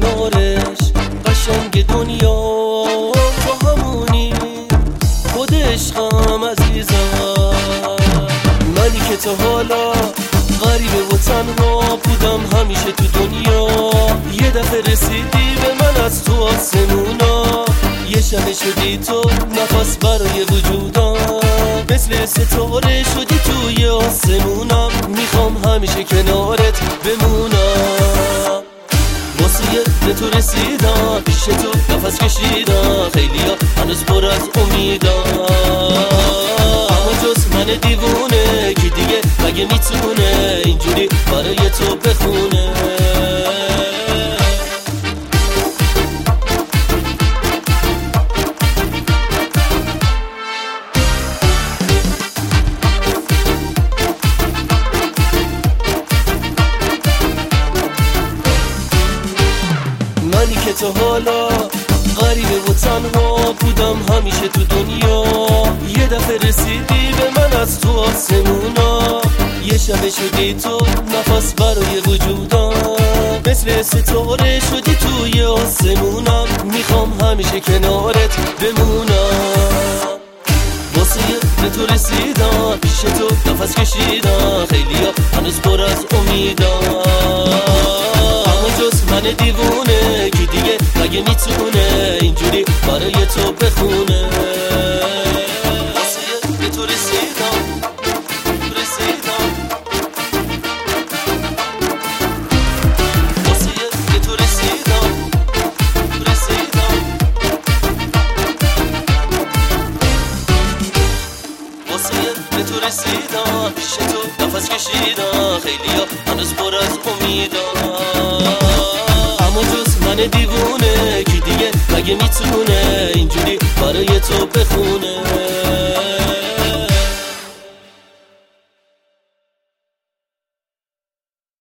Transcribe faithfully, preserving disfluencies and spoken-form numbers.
کنارش قشنگ دنیا با همونی خود عشقم عزیزم. منی که تا حالا غریب و تنها بودم همیشه تو دنیا، یه دفعه رسیدی به من از تو آسمونا، یه شب شدی تو نفس برای وجودم، مثل ستاره شدی توی آسمونم، میخوام همیشه کنارت بمونم. واسه به تو رسیدم، پیش تو نفس کشیدم، خیلیا هنوز پر از امیدم، اما جز من دیوونه کی دیگه مگه میتونه اینجوری برای تو بخونه. منی که تا حالا غریبه و تنها بودم همیشه تو دنیا، یه دفعه رسیدی به من از تو آسمونا، یه شب شدی تو نفس برای وجودم، مثل ستاره شدی توی آسمونم، میخوام همیشه کنارت بمونم. واسه به تو رسیدم، پیش تو نفس کشیدم، خیلیا هنوز پر از امیدم، اما جز من دیوونه کی دیگه مگه میتونه اینجوری برای تو بخونه. واسه به تو رسیدم رسیدم واسه به تو رسیدم رسیدم واسه به تو رسیدم، پیش تو نفس کشیدم، خیلیا هنوز پر از امیدم، اما جز من دیوونه کی دیگه مگه میتونه اینجوری برای تو بخونه.